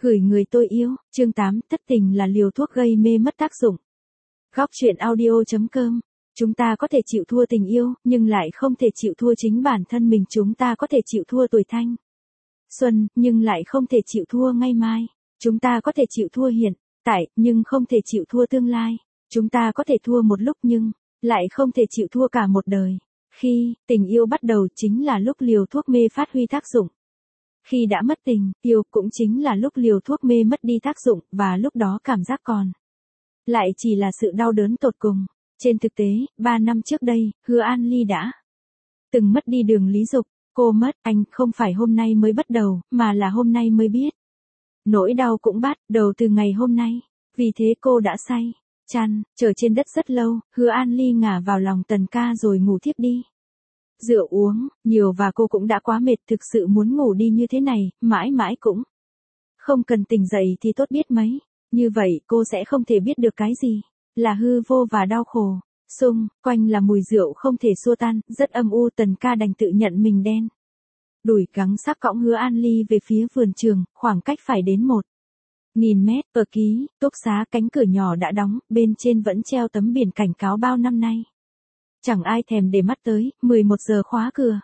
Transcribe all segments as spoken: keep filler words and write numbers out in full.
Gửi người tôi yêu, chương tám, thất tình là liều thuốc gây mê mất tác dụng. Góc truyện audio chấm com. Chúng ta có thể chịu thua tình yêu, nhưng lại không thể chịu thua chính bản thân mình. Chúng ta có thể chịu thua tuổi thanh xuân, nhưng lại không thể chịu thua ngày mai. Chúng ta có thể chịu thua hiện tại, nhưng không thể chịu thua tương lai. Chúng ta có thể thua một lúc nhưng lại không thể chịu thua cả một đời. Khi tình yêu bắt đầu chính là lúc liều thuốc mê phát huy tác dụng. Khi đã mất tình yêu cũng chính là lúc liều thuốc mê mất đi tác dụng, và lúc đó cảm giác còn lại chỉ là sự đau đớn tột cùng. Trên thực tế, ba năm trước đây, Hứa An Ly đã từng mất đi Đường Lý Dục. Cô mất anh không phải hôm nay mới bắt đầu, mà là hôm nay mới biết. Nỗi đau cũng bắt đầu từ ngày hôm nay. Vì thế cô đã say chăn chờ trên đất rất lâu. Hứa An Ly ngả vào lòng Tần Ca rồi ngủ thiếp đi. Rượu uống nhiều và cô cũng đã quá mệt, thực sự muốn ngủ đi như thế này, mãi mãi cũng không cần tỉnh dậy thì tốt biết mấy. Như vậy cô sẽ không thể biết được cái gì là hư vô và đau khổ. Xung quanh là mùi rượu không thể xua tan, rất âm u. Tần Ca đành tự nhận mình đen đủi gắng sắc cõng Hứa An Ly về phía vườn trường, khoảng cách phải đến một nghìn mét. Ở ký túc xá, cánh cửa nhỏ đã đóng, bên trên vẫn treo tấm biển cảnh cáo bao năm nay chẳng ai thèm để mắt tới. Mười một giờ khóa cửa.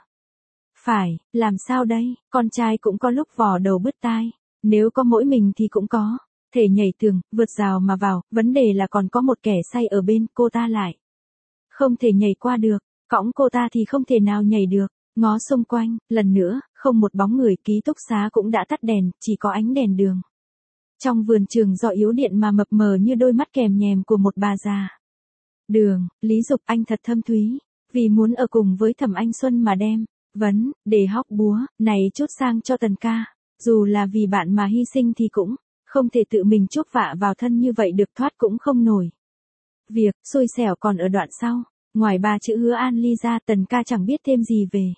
Phải, làm sao đây, con trai cũng có lúc vò đầu bứt tai. Nếu có mỗi mình thì cũng có thể nhảy tường, vượt rào mà vào, vấn đề là còn có một kẻ say ở bên. Cô ta lại không thể nhảy qua được, cõng cô ta thì không thể nào nhảy được. Ngó xung quanh, lần nữa, không một bóng người. Ký túc xá cũng đã tắt đèn, chỉ có ánh đèn đường trong vườn trường do yếu điện mà mập mờ như đôi mắt kèm nhèm của một bà già. Đường Lý Dục, anh thật thâm thúy, vì muốn ở cùng với Thẩm Anh Xuân mà đem vấn đề hóc búa này chút sang cho Tần Ca. Dù là vì bạn mà hy sinh thì cũng không thể tự mình chuốc vạ vào thân như vậy được, thoát cũng không nổi. Việc xui xẻo còn ở đoạn sau. Ngoài ba chữ Hứa An Ly ra, Tần Ca chẳng biết thêm gì về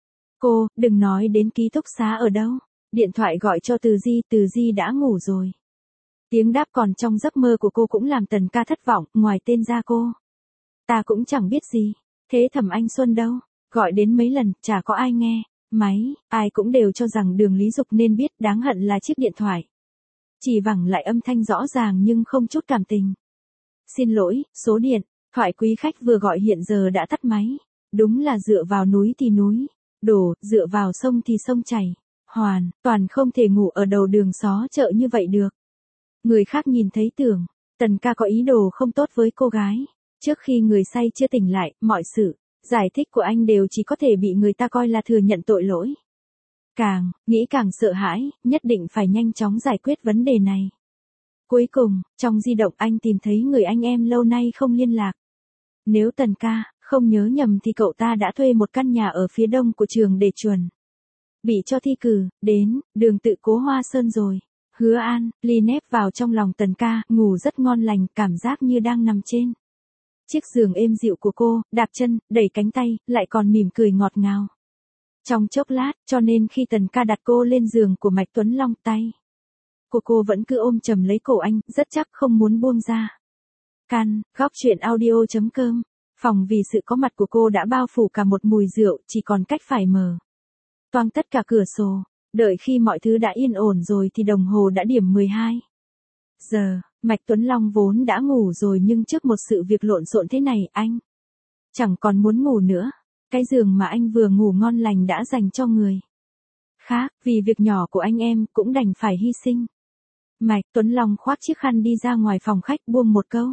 cô, đừng nói đến ký túc xá ở đâu. Điện thoại gọi cho Từ Di, Từ Di đã ngủ rồi. Tiếng đáp còn trong giấc mơ của cô cũng làm Tần Ca thất vọng. Ngoài tên ra cô ta cũng chẳng biết gì. Thế Thẩm Anh Xuân đâu? Gọi đến mấy lần, chả có ai nghe máy. Ai cũng đều cho rằng Đường Lý Dục nên biết. Đáng hận là chiếc điện thoại chỉ vẳng lại âm thanh rõ ràng nhưng không chút cảm tình. Xin lỗi, số điện thoại quý khách vừa gọi hiện giờ đã tắt máy. Đúng là dựa vào núi thì núi đổ, dựa vào sông thì sông chảy. Hoàn toàn không thể ngủ ở đầu đường xó chợ như vậy được. Người khác nhìn thấy tưởng Tần Ca có ý đồ không tốt với cô gái. Trước khi người say chưa tỉnh lại, mọi sự giải thích của anh đều chỉ có thể bị người ta coi là thừa nhận tội lỗi. Càng nghĩ càng sợ hãi, nhất định phải nhanh chóng giải quyết vấn đề này. Cuối cùng, trong di động anh tìm thấy người anh em lâu nay không liên lạc. Nếu Tần Ca không nhớ nhầm thì cậu ta đã thuê một căn nhà ở phía đông của trường để chuẩn bị cho thi cử đến đường Tự Cố Hoa Sơn rồi. Hứa An Ly nép vào trong lòng Tần Ca, ngủ rất ngon lành, cảm giác như đang nằm trên chiếc giường êm dịu của cô, đạp chân, đẩy cánh tay, lại còn mỉm cười ngọt ngào. Trong chốc lát, cho nên khi Tần Ca đặt cô lên giường của Mạch Tuấn Long, tay của cô vẫn cứ ôm chầm lấy cổ anh, rất chắc không muốn buông ra. Căn, góc truyện audio chấm com. Phòng vì sự có mặt của cô đã bao phủ cả một mùi rượu, chỉ còn cách phải mở toang tất cả cửa sổ. Đợi khi mọi thứ đã yên ổn rồi thì đồng hồ đã điểm mười hai giờ. Mạch Tuấn Long vốn đã ngủ rồi, nhưng trước một sự việc lộn xộn thế này, anh chẳng còn muốn ngủ nữa. Cái giường mà anh vừa ngủ ngon lành đã dành cho người khác. Vì việc nhỏ của anh em cũng đành phải hy sinh. Mạch Tuấn Long khoác chiếc khăn đi ra ngoài phòng khách, buông một câu: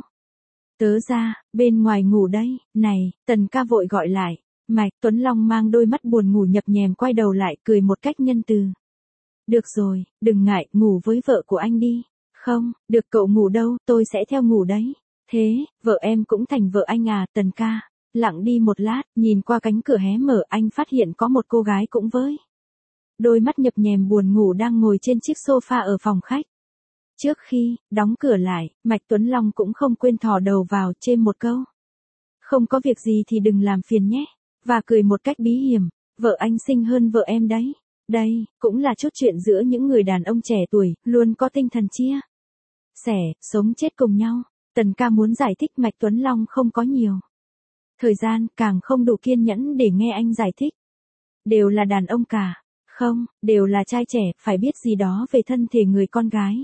Tớ ra, bên ngoài ngủ đây. Này, Tần Ca vội gọi lại. Mạch Tuấn Long mang đôi mắt buồn ngủ nhập nhèm quay đầu lại, cười một cách nhân từ. Được rồi, đừng ngại, ngủ với vợ của anh đi. Không, được, cậu ngủ đâu, tôi sẽ theo ngủ đấy. Thế, vợ em cũng thành vợ anh à? Tần Ca lặng đi một lát, nhìn qua cánh cửa hé mở, anh phát hiện có một cô gái cũng với đôi mắt nhập nhèm buồn ngủ đang ngồi trên chiếc sofa ở phòng khách. Trước khi đóng cửa lại, Mạch Tuấn Long cũng không quên thò đầu vào, chêm một câu: Không có việc gì thì đừng làm phiền nhé. Và cười một cách bí hiểm: Vợ anh xinh hơn vợ em đấy. Đây cũng là chút chuyện giữa những người đàn ông trẻ tuổi, luôn có tinh thần chia sẻ, sống chết cùng nhau. Tần Ca muốn giải thích, Mạch Tuấn Long không có nhiều thời gian, càng không đủ kiên nhẫn để nghe anh giải thích. Đều là đàn ông cả. Không, đều là trai trẻ, phải biết gì đó về thân thể người con gái.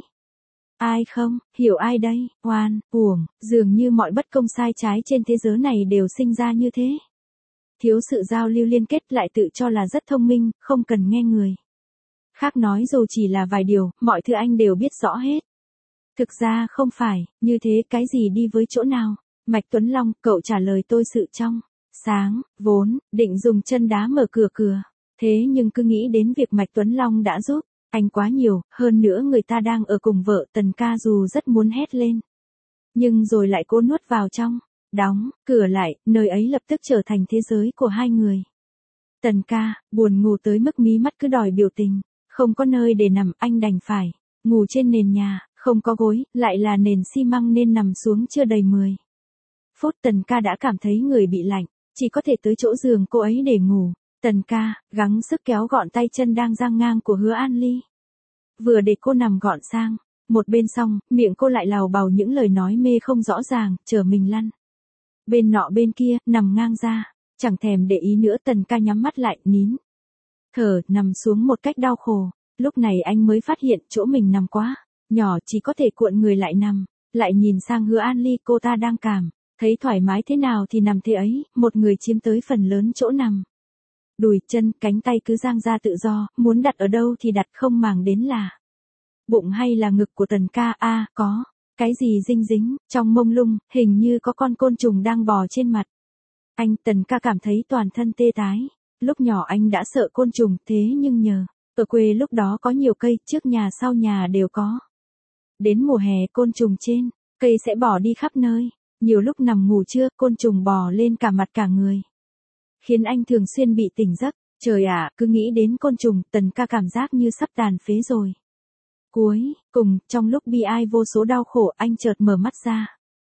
Ai không, hiểu ai đây, oan, uổng, dường như mọi bất công sai trái trên thế giới này đều sinh ra như thế. Thiếu sự giao lưu liên kết lại tự cho là rất thông minh, không cần nghe người khác nói dù chỉ là vài điều, mọi thứ anh đều biết rõ hết. Thực ra không phải, như thế cái gì đi với chỗ nào? Mạch Tuấn Long, cậu trả lời tôi sự trong sáng, vốn, định dùng chân đá mở cửa cửa. Thế nhưng cứ nghĩ đến việc Mạch Tuấn Long đã giúp anh quá nhiều, hơn nữa người ta đang ở cùng vợ Tần ca dù rất muốn hét lên. Nhưng rồi lại cố nuốt vào trong, đóng, cửa lại, nơi ấy lập tức trở thành thế giới của hai người. Tần ca, buồn ngủ tới mức mí mắt cứ đòi biểu tình, không có nơi để nằm anh đành phải, ngủ trên nền nhà, không có gối, lại là nền xi măng nên nằm xuống chưa đầy mười phút Tần ca đã cảm thấy người bị lạnh, chỉ có thể tới chỗ giường cô ấy để ngủ. Tần ca, gắng sức kéo gọn tay chân đang giang ngang của Hứa An Ly. Vừa để cô nằm gọn sang, một bên xong, miệng cô lại lào bào những lời nói mê không rõ ràng, chờ mình lăn. Bên nọ bên kia, nằm ngang ra, chẳng thèm để ý nữa Tần ca nhắm mắt lại, nín. Thở, nằm xuống một cách đau khổ, lúc này anh mới phát hiện chỗ mình nằm quá, nhỏ chỉ có thể cuộn người lại nằm, lại nhìn sang Hứa An Ly cô ta đang cảm, thấy thoải mái thế nào thì nằm thế ấy, một người chiếm tới phần lớn chỗ nằm. Đùi, chân, cánh tay cứ dang ra tự do, muốn đặt ở đâu thì đặt không màng đến là bụng hay là ngực của Tần ca. A, à, có cái gì dinh dính, trong mông lung, hình như có con côn trùng đang bò trên mặt. Anh, Tần ca cảm thấy toàn thân tê tái. Lúc nhỏ anh đã sợ côn trùng, thế nhưng nhờ ở quê lúc đó có nhiều cây, trước nhà sau nhà đều có. Đến mùa hè côn trùng trên cây sẽ bò đi khắp nơi, nhiều lúc nằm ngủ trưa, côn trùng bò lên cả mặt cả người, khiến anh thường xuyên bị tỉnh giấc. Trời ạ, cứ nghĩ đến côn trùng, Tần ca cảm giác như sắp tàn phế rồi. Cuối cùng, trong lúc bi ai vô số đau khổ, anh chợt mở mắt ra.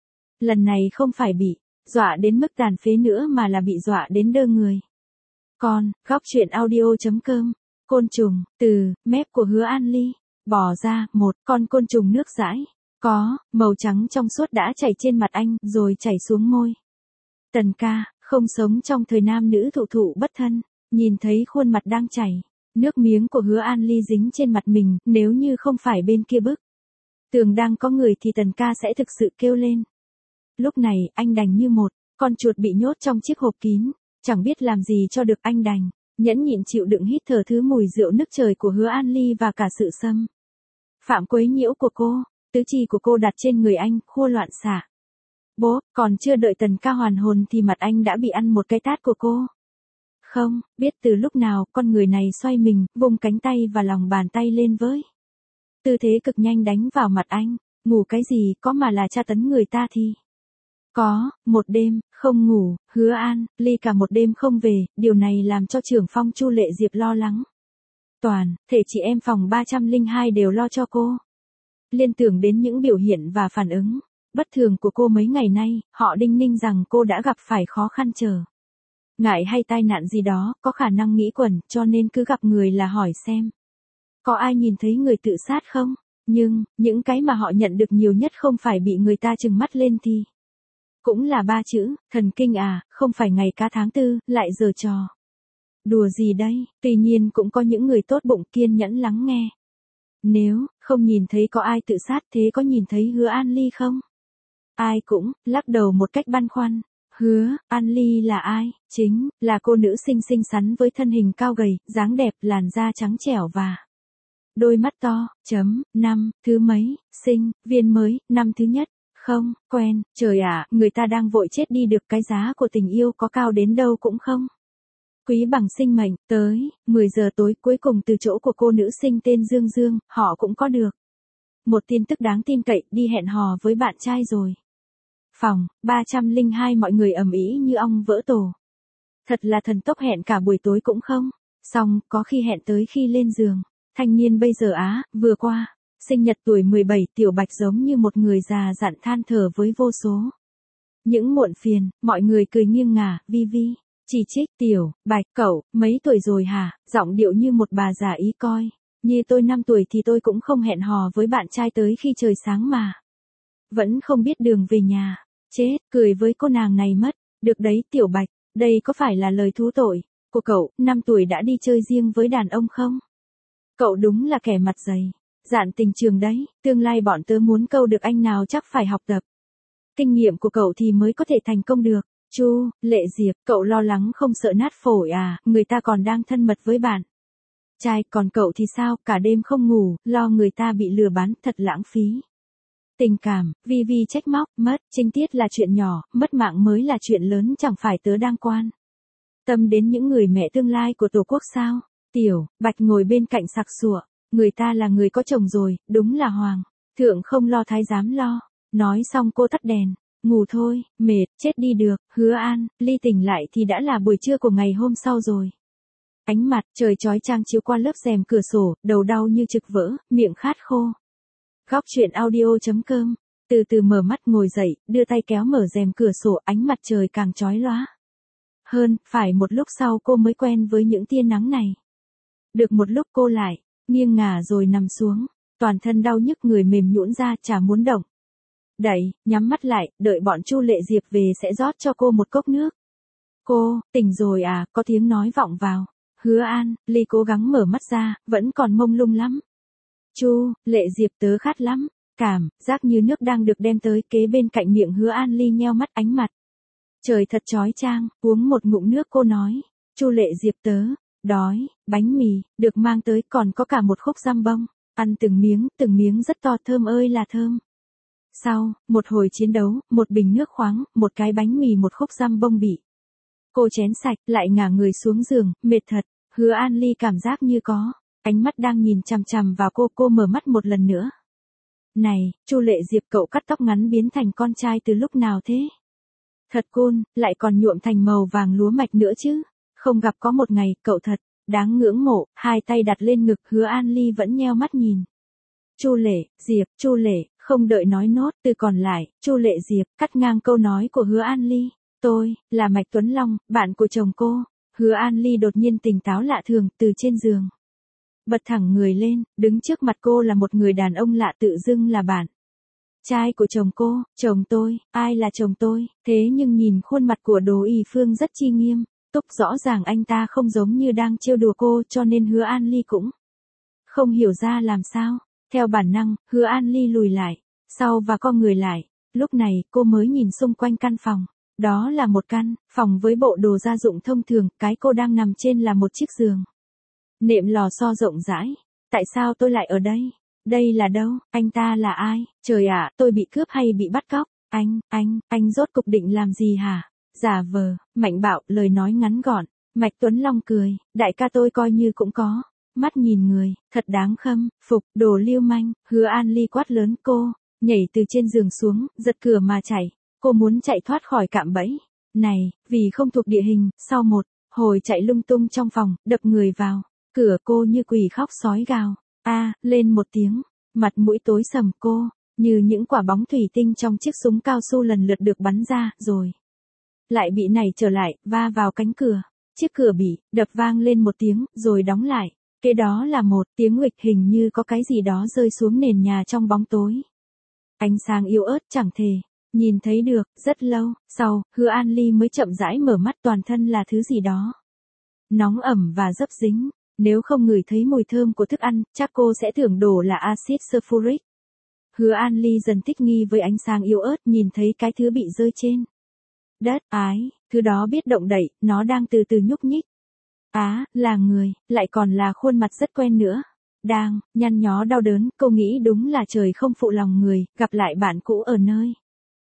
Lần này không phải bị dọa đến mức tàn phế nữa mà là bị dọa đến đơ người. Con, góc truyện audio chấm com, côn trùng, từ mép của Hứa An Ly bò ra, một con côn trùng nước dãi, có màu trắng trong suốt đã chảy trên mặt anh, rồi chảy xuống môi. Tần ca, không sống trong thời nam nữ thụ thụ bất thân, nhìn thấy khuôn mặt đang chảy nước miếng của Hứa An Ly dính trên mặt mình, nếu như không phải bên kia bức tường đang có người thì Tần ca sẽ thực sự kêu lên. Lúc này, anh đành như một con chuột bị nhốt trong chiếc hộp kín, chẳng biết làm gì cho được, anh đành nhẫn nhịn chịu đựng hít thở thứ mùi rượu nức trời của Hứa An Ly và cả sự xâm phạm quấy nhiễu của cô. Tứ chi của cô đặt trên người anh, khua loạn xạ. Bố, còn chưa đợi Tần ca hoàn hồn thì mặt anh đã bị ăn một cái tát của cô. Không biết từ lúc nào, con người này xoay mình, vùng cánh tay và lòng bàn tay lên với tư thế cực nhanh đánh vào mặt anh. Ngủ cái gì, có mà là tra tấn người ta thì có. Một đêm không ngủ, Hứa An Ly cả một đêm không về, điều này làm cho trưởng phong Chu Lệ Diệp lo lắng. Toàn thể chị em phòng ba trăm lẻ hai đều lo cho cô. Liên tưởng đến những biểu hiện và phản ứng bất thường của cô mấy ngày nay, họ đinh ninh rằng cô đã gặp phải khó khăn trở ngại hay tai nạn gì đó, có khả năng nghĩ quẩn, cho nên cứ gặp người là hỏi xem có ai nhìn thấy người tự sát không. Nhưng, những cái mà họ nhận được nhiều nhất không phải bị người ta trừng mắt lên thì cũng là ba chữ, thần kinh à, không phải ngày cá tháng tư, lại giở trò đùa gì đây. Tuy nhiên cũng có những người tốt bụng kiên nhẫn lắng nghe. Nếu không nhìn thấy có ai tự sát, thế có nhìn thấy Hứa An Ly không? Ai cũng lắc đầu một cách băn khoăn. Hứa An Ly là ai? Chính là cô nữ sinh xinh xắn với thân hình cao gầy, dáng đẹp, làn da trắng trẻo và đôi mắt to. Chấm năm thứ mấy, sinh viên mới, năm thứ nhất. Không quen. Trời ạ, người ta đang vội chết đi được, cái giá của tình yêu có cao đến đâu cũng không quý bằng sinh mệnh. Tới mười giờ tối, cuối cùng từ chỗ của cô nữ sinh tên Dương Dương, họ cũng có được một tin tức đáng tin cậy, đi hẹn hò với bạn trai rồi. Phòng ba trăm lẻ hai mọi người ầm ĩ như ong vỡ tổ. Thật là thần tốc, hẹn cả buổi tối cũng không xong, có khi hẹn tới khi lên giường. Thanh niên bây giờ á, vừa qua sinh nhật tuổi mười bảy, Tiểu Bạch giống như một người già dặn than thở với vô số những muộn phiền. Mọi người cười nghiêng ngả, vi vi chỉ trích. Tiểu Bạch, cậu mấy tuổi rồi hả? Giọng điệu như một bà già ý coi. Như tôi năm tuổi thì tôi cũng không hẹn hò với bạn trai tới khi trời sáng mà vẫn không biết đường về nhà. Chết, cười với cô nàng này mất. Được đấy Tiểu Bạch, đây có phải là lời thú tội của cậu, năm tuổi đã đi chơi riêng với đàn ông không? Cậu đúng là kẻ mặt dày. Dạn tình trường đấy, tương lai bọn tớ muốn câu được anh nào chắc phải học tập. Kinh nghiệm của cậu thì mới có thể thành công được. Chu, Lệ Diệp, cậu lo lắng không sợ nát phổi à, người ta còn đang thân mật với bạn. Trai, còn cậu thì sao, cả đêm không ngủ, lo người ta bị lừa bán, thật lãng phí. Tình cảm, Vi Vi trách móc, mất, trinh tiết là chuyện nhỏ, mất mạng mới là chuyện lớn, chẳng phải tớ đang quan tâm đến những người mẹ tương lai của Tổ quốc sao? Tiểu, Bạch ngồi bên cạnh sặc sụa, người ta là người có chồng rồi, đúng là hoàng thượng không lo thái giám lo. Nói xong cô tắt đèn, ngủ thôi, mệt, chết đi được. Hứa An, Ly tỉnh lại thì đã là buổi trưa của ngày hôm sau rồi. Ánh mặt trời chói chang chiếu qua lớp rèm cửa sổ, đầu đau như trực vỡ, miệng khát khô. Góc truyện audio.com, từ từ mở mắt ngồi dậy, đưa tay kéo mở rèm cửa sổ, ánh mặt trời càng chói lóa hơn, phải một lúc sau cô mới quen với những tia nắng này. Được một lúc cô lại nghiêng ngả rồi nằm xuống, toàn thân đau nhức, người mềm nhũn ra, chả muốn động đậy, nhắm mắt lại, đợi bọn Chu Lệ Diệp về sẽ rót cho cô một cốc nước. Cô, tỉnh rồi à, có tiếng nói vọng vào. Hứa An, Ly cố gắng mở mắt ra, vẫn còn mông lung lắm. Chu, Lệ Diệp, tớ khát lắm. Cảm giác như nước đang được đem tới kế bên cạnh miệng. Hứa An Ly nheo mắt, ánh mặt trời thật chói chang, uống một ngụm nước cô nói. Chu Lệ Diệp, tớ đói, bánh mì được mang tới, còn có cả một khúc giam bông. Ăn từng miếng, từng miếng rất to, thơm ơi là thơm. Sau một hồi chiến đấu, một bình nước khoáng, một cái bánh mì, một khúc giam bông bị cô chén sạch, lại ngả người xuống giường, mệt thật. Hứa An Ly cảm giác như có ánh mắt đang nhìn chằm chằm vào cô, cô mở mắt một lần nữa. Này, Chu Lệ Diệp, cậu cắt tóc ngắn biến thành con trai từ lúc nào thế? Thật cool, lại còn nhuộm thành màu vàng lúa mạch nữa chứ. Không gặp có một ngày, cậu thật đáng ngưỡng mộ. Hai tay đặt lên ngực, Hứa An Ly vẫn nheo mắt nhìn. Chu Lệ Diệp, Chu Lệ, không đợi nói nốt từ còn lại, Chu Lệ Diệp cắt ngang câu nói của Hứa An Ly. Tôi là Mạch Tuấn Long, bạn của chồng cô. Hứa An Ly đột nhiên tỉnh táo lạ thường, từ trên giường bật thẳng người lên, đứng trước mặt cô là một người đàn ông lạ, tự dưng là bạn trai của chồng cô. Chồng tôi, ai là chồng tôi? Thế nhưng nhìn khuôn mặt của Đỗ Ỷ Phương rất chi nghiêm túc, rõ ràng anh ta không giống như đang trêu đùa cô, cho nên Hứa An Ly cũng không hiểu ra làm sao. Theo bản năng, Hứa An Ly lùi lại sau và co người lại. Lúc này, cô mới nhìn xung quanh căn phòng. Đó là một căn phòng với bộ đồ gia dụng thông thường, cái cô đang nằm trên là một chiếc giường nệm lò xo rộng rãi. Tại sao tôi lại ở đây? Đây là đâu? Anh ta là ai? Trời ạ, tôi bị cướp hay bị bắt cóc? Anh, anh, anh rốt cục định làm gì hả? Giả vờ, mạnh bạo, lời nói ngắn gọn. Mạch Tuấn Long cười, đại ca tôi coi như cũng có mắt nhìn người, thật đáng khâm phục, đồ lưu manh. Hứa An Ly quát lớn, cô nhảy từ trên giường xuống, giật cửa mà chạy. Cô muốn chạy thoát khỏi cạm bẫy này, vì không thuộc địa hình. Sau một hồi chạy lung tung trong phòng, đập người vào cửa, cô như quỷ khóc sói gào a lên một tiếng, mặt mũi tối sầm. Cô như những quả bóng thủy tinh trong chiếc súng cao su lần lượt được bắn ra, rồi lại bị nảy trở lại, va vào cánh cửa. Chiếc cửa bị đập vang lên một tiếng, rồi đóng lại. Kế đó là một tiếng nguịch, hình như có cái gì đó rơi xuống nền nhà trong bóng tối. Ánh sáng yếu ớt chẳng thể nhìn thấy được. Rất lâu sau, Hứa An Ly mới chậm rãi mở mắt, toàn thân là thứ gì đó nóng ẩm và dấp dính. Nếu không ngửi thấy mùi thơm của thức ăn, chắc cô sẽ tưởng đổ là axit sulfuric. Hứa An Ly dần thích nghi với ánh sáng yếu ớt, nhìn thấy cái thứ bị rơi trên đất. Ái, thứ đó biết động đậy, nó đang từ từ nhúc nhích. Á, là người, lại còn là khuôn mặt rất quen nữa. Đang nhăn nhó đau đớn, cô nghĩ đúng là trời không phụ lòng người, gặp lại bạn cũ ở nơi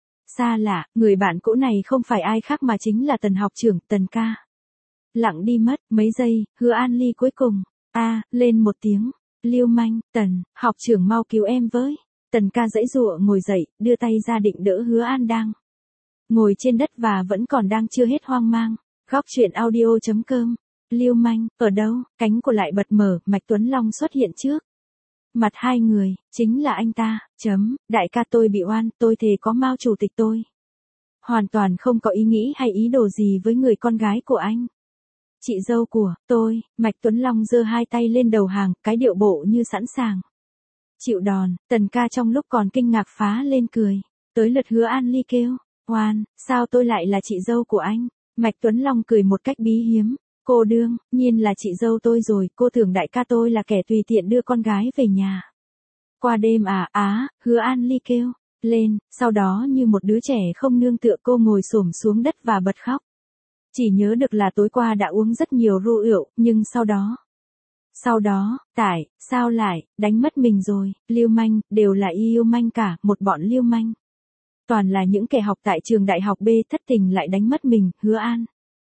xa lạ. Người bạn cũ này không phải ai khác mà chính là Tần học trưởng, Tần ca. Lặng đi mất mấy giây, Hứa An Ly cuối cùng a lên một tiếng. Lưu manh, Tần học trưởng mau cứu em với. Tần ca giãy giụa ngồi dậy, đưa tay ra định đỡ Hứa An đang ngồi trên đất và vẫn còn đang chưa hết hoang mang. Góc truyện audio.com. Lưu manh, ở đâu? Cánh của lại bật mở, Mạch Tuấn Long xuất hiện trước mặt hai người. Chính là anh ta. Chấm, đại ca tôi bị oan, tôi thề có Mao chủ tịch tôi hoàn toàn không có ý nghĩ hay ý đồ gì với người con gái của anh. Chị dâu của tôi. Mạch Tuấn Long giơ hai tay lên đầu hàng, cái điệu bộ như sẵn sàng chịu đòn. Tần ca trong lúc còn kinh ngạc phá lên cười. Tới lượt Hứa An Ly kêu, oan, sao tôi lại là chị dâu của anh? Mạch Tuấn Long cười một cách bí hiếm. Cô đương nhiên là chị dâu tôi rồi, cô tưởng đại ca tôi là kẻ tùy tiện đưa con gái về nhà. Qua đêm à, á, Hứa An Ly kêu lên, sau đó như một đứa trẻ không nương tựa cô ngồi xổm xuống đất và bật khóc. Chỉ nhớ được là tối qua đã uống rất nhiều rượu, nhưng sau đó... Sau đó, tại, sao lại, đánh mất mình rồi, lưu manh, đều là yêu manh cả, một bọn lưu manh. Toàn là những kẻ học tại trường đại học B thất tình lại đánh mất mình, Hứa An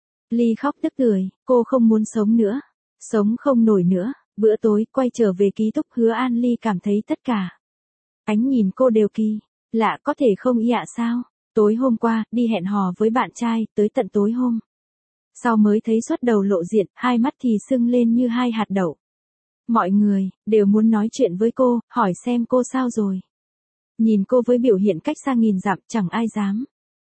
Ly khóc tức tưởi, cô không muốn sống nữa, sống không nổi nữa. Bữa tối, quay trở về ký túc, Hứa An Ly cảm thấy tất cả ánh nhìn cô đều kỳ lạ, có thể không ý ạ sao? Tối hôm qua, đi hẹn hò với bạn trai, tới tận tối hôm sau mới thấy xuất đầu lộ diện, hai mắt thì sưng lên như hai hạt đậu. Mọi người đều muốn nói chuyện với cô, hỏi xem cô sao rồi. Nhìn cô với biểu hiện cách xa nghìn dặm, chẳng ai dám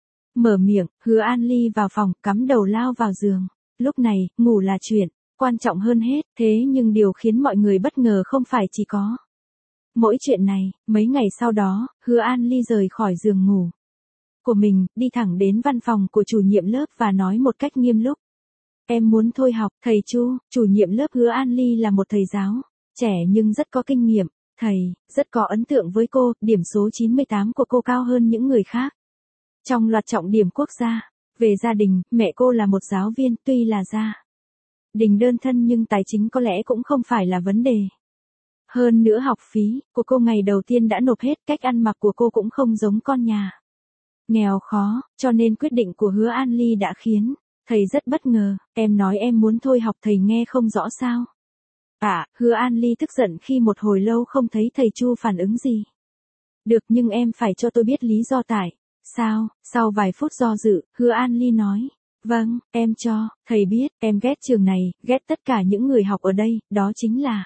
mở miệng. Hứa An Ly vào phòng, cắm đầu lao vào giường. Lúc này, ngủ là chuyện quan trọng hơn hết, thế nhưng điều khiến mọi người bất ngờ không phải chỉ có mỗi chuyện này. Mấy ngày sau đó, Hứa An Ly rời khỏi giường ngủ của mình, đi thẳng đến văn phòng của chủ nhiệm lớp và nói một cách nghiêm túc. Em muốn thôi học. Thầy Chu, chủ nhiệm lớp Hứa An Ly là một thầy giáo trẻ nhưng rất có kinh nghiệm. Thầy rất có ấn tượng với cô, điểm số chín mươi tám của cô cao hơn những người khác trong loạt trọng điểm quốc gia. Về gia đình, mẹ cô là một giáo viên, tuy là gia đình đơn thân nhưng tài chính có lẽ cũng không phải là vấn đề. Hơn nữa học phí của cô ngày đầu tiên đã nộp hết, cách ăn mặc của cô cũng không giống con nhà nghèo khó, cho nên quyết định của Hứa An Ly đã khiến thầy rất bất ngờ. Em nói em muốn thôi học, thầy nghe không rõ sao? À, Hứa An Ly tức giận khi một hồi lâu không thấy thầy Chu phản ứng gì. Được, nhưng em phải cho tôi biết lý do tại sao. Sau vài phút do dự, Hứa An Ly nói, vâng, em cho thầy biết, em ghét trường này, ghét tất cả những người học ở đây, đó chính là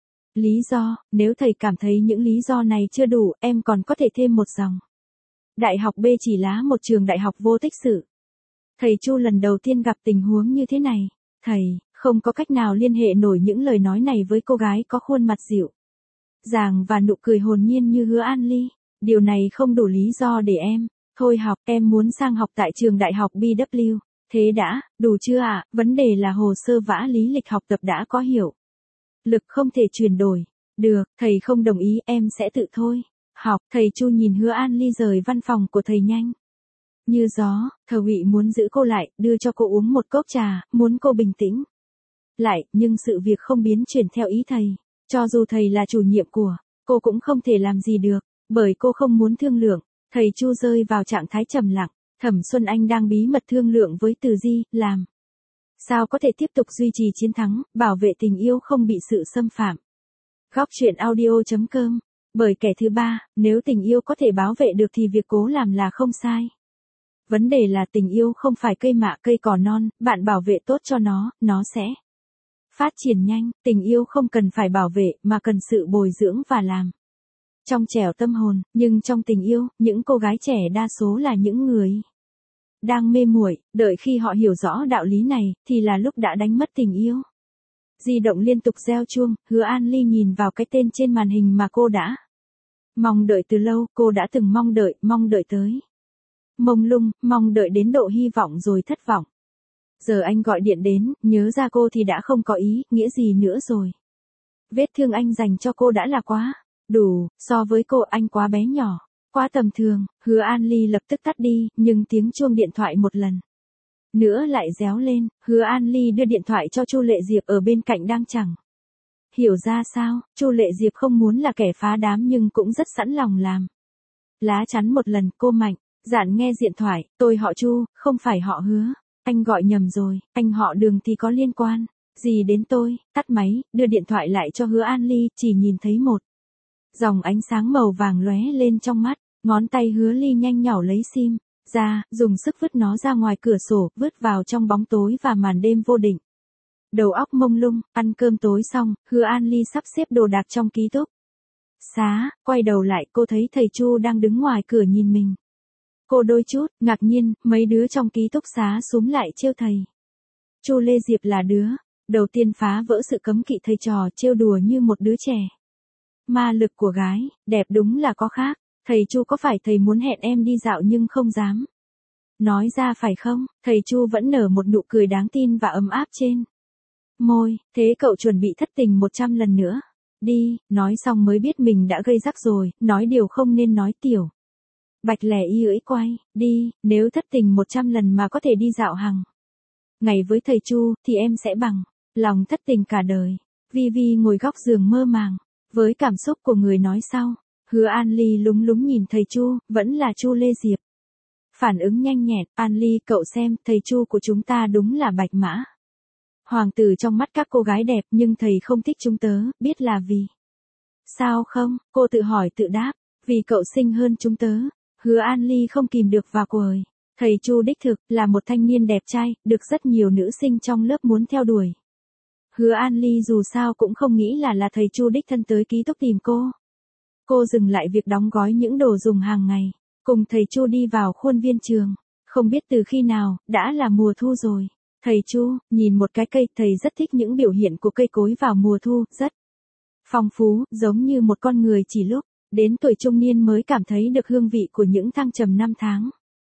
lý do. Nếu thầy cảm thấy những lý do này chưa đủ, em còn có thể thêm một dòng. Đại học B chỉ là một trường đại học vô tích sự. Thầy Chu lần đầu tiên gặp tình huống như thế này. Thầy không có cách nào liên hệ nổi những lời nói này với cô gái có khuôn mặt dịu dàng và nụ cười hồn nhiên như Hứa An Ly. Điều này không đủ lý do để em thôi học. Em muốn sang học tại trường đại học B W. Thế đã đủ chưa ạ? À? Vấn đề là hồ sơ vã lý lịch học tập đã có hiệu lực, không thể chuyển đổi. Được, thầy không đồng ý, em sẽ tự thôi học. Thầy Chu nhìn Hứa An Ly rời văn phòng của thầy nhanh như gió. Thờ Hụy muốn giữ cô lại, đưa cho cô uống một cốc trà, muốn cô bình tĩnh lại, nhưng sự việc không biến chuyển theo ý thầy. Cho dù thầy là chủ nhiệm của cô cũng không thể làm gì được, bởi cô không muốn thương lượng. Thầy Chu rơi vào trạng thái trầm lặng. Thẩm Xuân Anh đang bí mật thương lượng với Từ Di, làm sao có thể tiếp tục duy trì chiến thắng, bảo vệ tình yêu không bị sự xâm phạm. Góc truyện audio chấm com. Bởi kẻ thứ ba, nếu tình yêu có thể bảo vệ được thì việc cố làm là không sai. Vấn đề là tình yêu không phải cây mạ cây cỏ non, bạn bảo vệ tốt cho nó, nó sẽ phát triển nhanh. Tình yêu không cần phải bảo vệ, mà cần sự bồi dưỡng và làm trong trẻo tâm hồn. Nhưng trong tình yêu, những cô gái trẻ đa số là những người đang mê muội, đợi khi họ hiểu rõ đạo lý này, thì là lúc đã đánh mất tình yêu. Di động liên tục reo chuông, Hứa An Ly nhìn vào cái tên trên màn hình mà cô đã mong đợi từ lâu, cô đã từng mong đợi, mong đợi tới mông lung, mong đợi đến độ hy vọng rồi thất vọng. Giờ anh gọi điện đến, nhớ ra cô thì đã không có ý nghĩa gì nữa rồi. Vết thương anh dành cho cô đã là quá đủ, so với cô anh quá bé nhỏ, quá tầm thường. Hứa An Ly lập tức tắt đi, nhưng tiếng chuông điện thoại một lần nữa lại réo lên. Hứa An Ly đưa điện thoại cho Chu Lệ Diệp ở bên cạnh đang chẳng hiểu ra sao. Chu Lệ Diệp không muốn là kẻ phá đám nhưng cũng rất sẵn lòng làm lá chắn một lần. Cô mạnh dạn nghe điện thoại, tôi họ Chu, không phải họ Hứa. Anh gọi nhầm rồi, anh họ Đường thì có liên quan gì đến tôi. Tắt máy, đưa điện thoại lại cho Hứa An Ly, chỉ nhìn thấy một dòng ánh sáng màu vàng lóe lên trong mắt. Ngón tay Hứa Ly nhanh nhỏ lấy sim ra, dùng sức vứt nó ra ngoài cửa sổ, vứt vào trong bóng tối và màn đêm vô định. Đầu óc mông lung. Ăn cơm tối xong, Hứa An Ly sắp xếp đồ đạc trong ký túc xá, quay đầu lại, cô thấy thầy Chu đang đứng ngoài cửa nhìn mình. Cô đôi chút ngạc nhiên, mấy đứa trong ký túc xá xúm lại trêu thầy Chu. Lê Diệp là đứa đầu tiên phá vỡ sự cấm kỵ thầy trò trêu đùa như một đứa trẻ. Ma lực của gái đẹp đúng là có khác. Thầy Chu, có phải thầy muốn hẹn em đi dạo nhưng không dám nói ra phải không? Thầy Chu vẫn nở một nụ cười đáng tin và ấm áp trên môi, thế cậu chuẩn bị thất tình một trăm lần nữa. Đi, nói xong mới biết mình đã gây rắc rồi, nói điều không nên nói tiểu. Bạch lẻ y ưỡi quay, đi, nếu thất tình một trăm lần mà có thể đi dạo hàng ngày với thầy Chu, thì em sẽ bằng lòng thất tình cả đời. Vi Vi ngồi góc giường mơ màng, với cảm xúc của người nói sau. Hứa An Ly lúng lúng nhìn thầy Chu, vẫn là Chu Lê Diệp. Phản ứng nhanh nhẹn, An Ly cậu xem, thầy Chu của chúng ta đúng là bạch mã. Hoàng tử trong mắt các cô gái đẹp nhưng thầy không thích chúng tớ, biết là vì sao không? Cô tự hỏi tự đáp, vì cậu xinh hơn chúng tớ. Hứa An Ly không kìm được vào cười. Thầy Chu đích thực là một thanh niên đẹp trai, được rất nhiều nữ sinh trong lớp muốn theo đuổi. Hứa An Ly dù sao cũng không nghĩ là là thầy Chu đích thân tới ký túc tìm cô. Cô dừng lại việc đóng gói những đồ dùng hàng ngày, cùng thầy Chu đi vào khuôn viên trường. Không biết từ khi nào, đã là mùa thu rồi. Thầy Chu, nhìn một cái cây, thầy rất thích những biểu hiện của cây cối vào mùa thu, rất phong phú, giống như một con người chỉ lúc đến tuổi trung niên mới cảm thấy được hương vị của những thăng trầm năm tháng.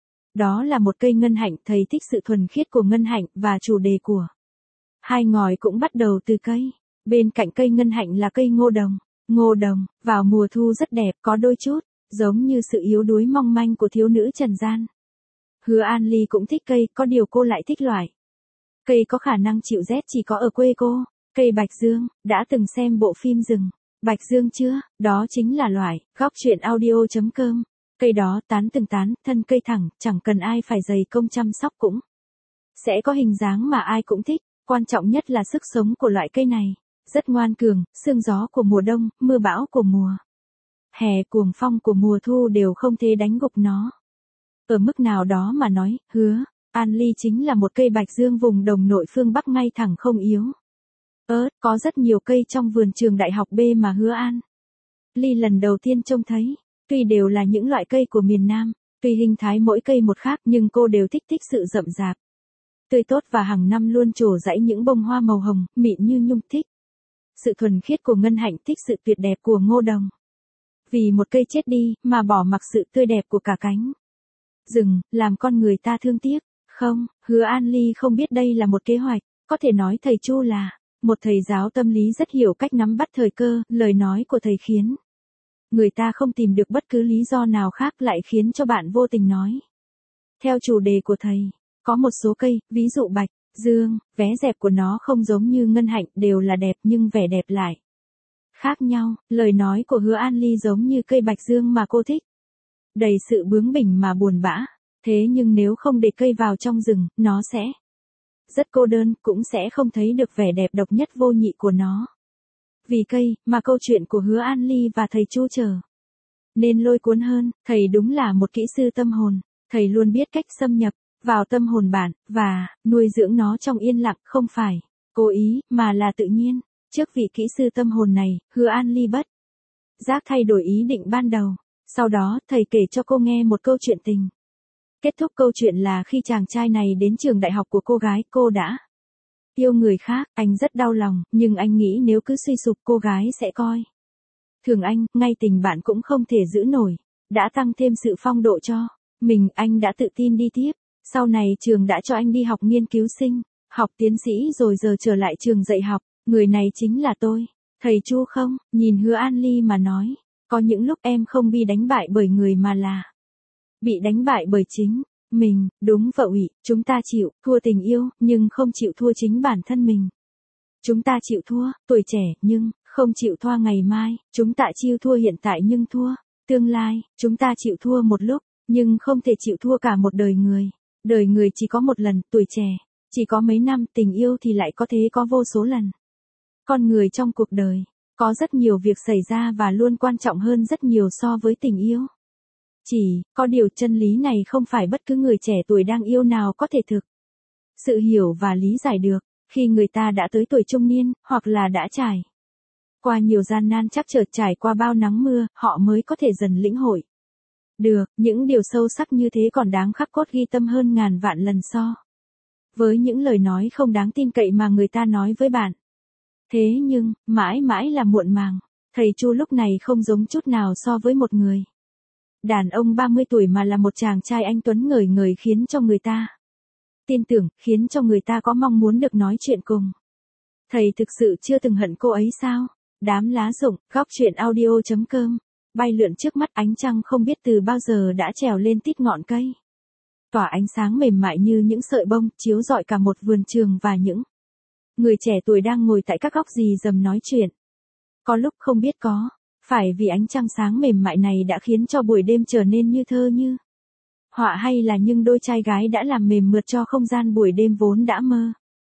Đó là một cây ngân hạnh, thầy thích sự thuần khiết của ngân hạnh và chủ đề của hai ngòi cũng bắt đầu từ cây. Bên cạnh cây ngân hạnh là cây ngô đồng. Ngô đồng, vào mùa thu rất đẹp, có đôi chút giống như sự yếu đuối mong manh của thiếu nữ trần gian. Hứa An Ly cũng thích cây, có điều cô lại thích loại cây có khả năng chịu rét chỉ có ở quê cô. Cây bạch dương, đã từng xem bộ phim rừng Bạch Dương chưa? Đó chính là loại góc truyện audio chấm com. Cây đó tán từng tán, thân cây thẳng, chẳng cần ai phải dày công chăm sóc cũng sẽ có hình dáng mà ai cũng thích. Quan trọng nhất là sức sống của loại cây này. Rất ngoan cường, sương gió của mùa đông, mưa bão của mùa hè, cuồng phong của mùa thu đều không thể đánh gục nó. Ở mức nào đó mà nói, Hứa An Ly chính là một cây bạch dương vùng đồng nội phương Bắc ngay thẳng không yếu ớt. Có rất nhiều cây trong vườn trường đại học B mà Hứa An Ly lần đầu tiên trông thấy. Tuy đều là những loại cây của miền Nam, tuy hình thái mỗi cây một khác nhưng cô đều thích thích sự rậm rạp, tươi tốt và hàng năm luôn trổ rẫy những bông hoa màu hồng, mịn như nhung, thích sự thuần khiết của ngân hạnh, thích sự tuyệt đẹp của ngô đồng. Vì một cây chết đi, mà bỏ mặc sự tươi đẹp của cả cánh rừng, làm con người ta thương tiếc. Không, Hứa An Ly không biết đây là một kế hoạch. Có thể nói thầy Chu là một thầy giáo tâm lý rất hiểu cách nắm bắt thời cơ. Lời nói của thầy khiến người ta không tìm được bất cứ lý do nào khác lại khiến cho bạn vô tình nói theo chủ đề của thầy. Có một số cây, ví dụ bạch dương, vé dẹp của nó không giống như ngân hạnh, đều là đẹp nhưng vẻ đẹp lại khác nhau. Lời nói của Hứa An Ly giống như cây bạch dương mà cô thích, đầy sự bướng bỉnh mà buồn bã. Thế nhưng nếu không để cây vào trong rừng, nó sẽ rất cô đơn, cũng sẽ không thấy được vẻ đẹp độc nhất vô nhị của nó. Vì cây, mà câu chuyện của Hứa An Ly và thầy Chu trở nên lôi cuốn hơn. Thầy đúng là một kỹ sư tâm hồn. Thầy luôn biết cách xâm nhập vào tâm hồn bạn, và nuôi dưỡng nó trong yên lặng, không phải cố ý, mà là tự nhiên. Trước vị kỹ sư tâm hồn này, Hứa An Ly bất giác thay đổi ý định ban đầu. Sau đó, thầy kể cho cô nghe một câu chuyện tình. Kết thúc câu chuyện là khi chàng trai này đến trường đại học của cô gái, cô đã yêu người khác. Anh rất đau lòng, nhưng anh nghĩ nếu cứ suy sụp cô gái sẽ coi thường anh, ngay tình bạn cũng không thể giữ nổi. Đã tăng thêm sự phong độ cho mình, anh đã tự tin đi tiếp. Sau này trường đã cho anh đi học nghiên cứu sinh, học tiến sĩ rồi giờ trở lại trường dạy học. Người này chính là tôi. Thầy Chu không, nhìn Hứa An Ly mà nói, có những lúc em không bị đánh bại bởi người mà là bị đánh bại bởi chính mình. Đúng vậy, chúng ta chịu thua tình yêu, nhưng không chịu thua chính bản thân mình. Chúng ta chịu thua tuổi trẻ, nhưng không chịu thua ngày mai. Chúng ta chịu thua hiện tại nhưng thua tương lai. Chúng ta chịu thua một lúc, nhưng không thể chịu thua cả một đời người. Đời người chỉ có một lần, tuổi trẻ chỉ có mấy năm, tình yêu thì lại có thế có vô số lần. Con người trong cuộc đời, có rất nhiều việc xảy ra và luôn quan trọng hơn rất nhiều so với tình yêu. Chỉ có điều chân lý này không phải bất cứ người trẻ tuổi đang yêu nào có thể thực sự hiểu và lý giải được. Khi người ta đã tới tuổi trung niên, hoặc là đã trải qua nhiều gian nan trắc trở, trải qua bao nắng mưa, họ mới có thể dần lĩnh hội được những điều sâu sắc như thế, còn đáng khắc cốt ghi tâm hơn ngàn vạn lần so với những lời nói không đáng tin cậy mà người ta nói với bạn. Thế nhưng, mãi mãi là muộn màng. Thầy Chu lúc này không giống chút nào so với một người đàn ông ba mươi tuổi, mà là một chàng trai anh tuấn ngời ngời, khiến cho người ta tin tưởng, khiến cho người ta có mong muốn được nói chuyện cùng. Thầy thực sự chưa từng hận cô ấy sao? Đám lá rụng, góc chuyện audio.com. Bay lượn trước mắt ánh trăng không biết từ bao giờ đã trèo lên tít ngọn cây. Tỏa ánh sáng mềm mại như những sợi bông, chiếu rọi cả một vườn trường và những người trẻ tuổi đang ngồi tại các góc rì rầm nói chuyện. Có lúc không biết có phải vì ánh trăng sáng mềm mại này đã khiến cho buổi đêm trở nên như thơ như họa, hay là những đôi trai gái đã làm mềm mượt cho không gian buổi đêm vốn đã mơ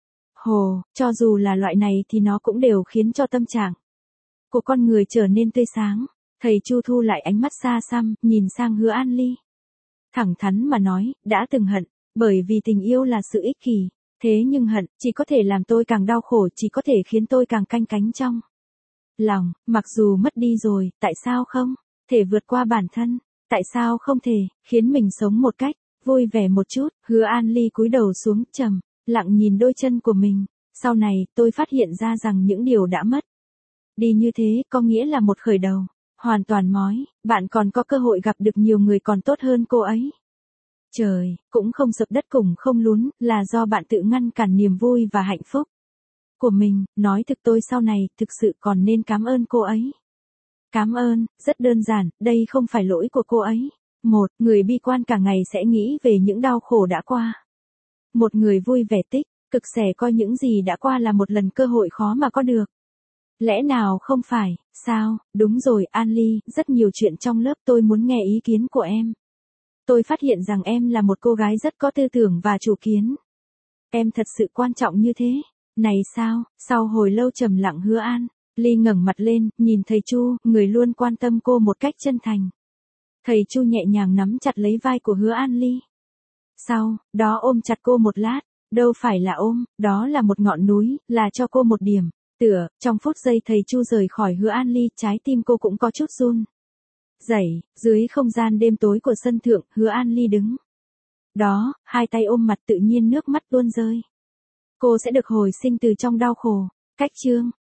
hồ, cho dù là loại này thì nó cũng đều khiến cho tâm trạng của con người trở nên tươi sáng. Thầy Chu thu lại ánh mắt xa xăm, nhìn sang Hứa An Ly. Thẳng thắn mà nói, đã từng hận, bởi vì tình yêu là sự ích kỷ. Thế nhưng hận, chỉ có thể làm tôi càng đau khổ, chỉ có thể khiến tôi càng canh cánh trong lòng. Mặc dù mất đi rồi, tại sao không thể vượt qua bản thân? Tại sao không thể khiến mình sống một cách vui vẻ một chút? Hứa An Ly cúi đầu xuống, trầm lặng nhìn đôi chân của mình. Sau này, tôi phát hiện ra rằng những điều đã mất đi như thế có nghĩa là một khởi đầu hoàn toàn mới. Bạn còn có cơ hội gặp được nhiều người còn tốt hơn cô ấy. Trời, cũng không sập đất cùng không lún, là do bạn tự ngăn cản niềm vui và hạnh phúc của mình. Nói thực tôi sau này, thực sự còn nên cảm ơn cô ấy. Cảm ơn, rất đơn giản, đây không phải lỗi của cô ấy. Một người bi quan cả ngày sẽ nghĩ về những đau khổ đã qua. Một người vui vẻ tích cực sẽ coi những gì đã qua là một lần cơ hội khó mà có được. Lẽ nào không phải, sao? Đúng rồi, An Ly, rất nhiều chuyện trong lớp tôi muốn nghe ý kiến của em. Tôi phát hiện rằng em là một cô gái rất có tư tưởng và chủ kiến. Em thật sự quan trọng như thế. Này sao? Sau hồi lâu trầm lặng, Hứa An Ly ngẩng mặt lên, nhìn thầy Chu, người luôn quan tâm cô một cách chân thành. Thầy Chu nhẹ nhàng nắm chặt lấy vai của Hứa An Ly. Sau đó ôm chặt cô một lát, đâu phải là ôm, đó là một ngọn núi, là cho cô một điểm tựa. Trong phút giây thầy Chu rời khỏi Hứa An Ly, trái tim cô cũng có chút run rẩy. Dưới không gian đêm tối của sân thượng, Hứa An Ly đứng đó, hai tay ôm mặt, tự nhiên nước mắt tuôn rơi. Cô sẽ được hồi sinh từ trong đau khổ. Cách chương